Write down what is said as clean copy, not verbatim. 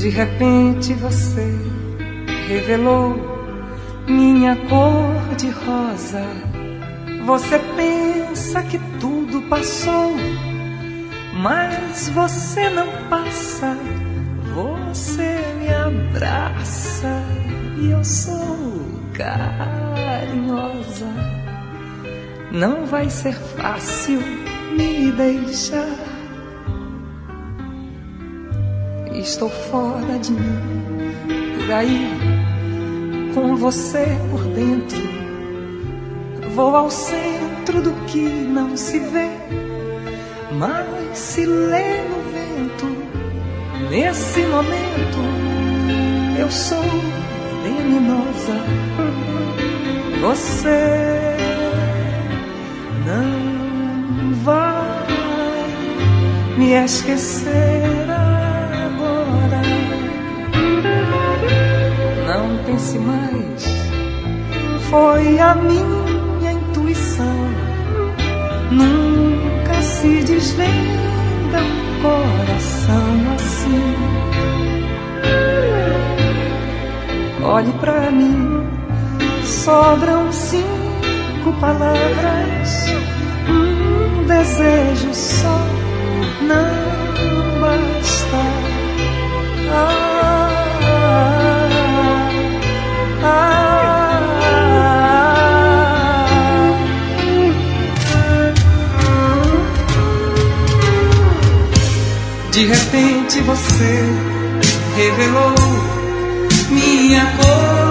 De repente você revelou minha cor de rosa. Você pensa que tudo passou, mas você não passa. Você me abraça e eu sou carinhosa. Não vai ser fácil me deixar. Estou fora de mim, por aí, com você por dentro. Vou ao centro do que não se vê, mas se lê no vento. Nesse momento eu sou venenosa. Você não vai me esquecer agora. Não pense mais, foi a minha intuição. Nunca se desvenda um coração assim. Olhe pra mim, sobram 5 palavras, um desejo só não basta. De repente você revelou minha cor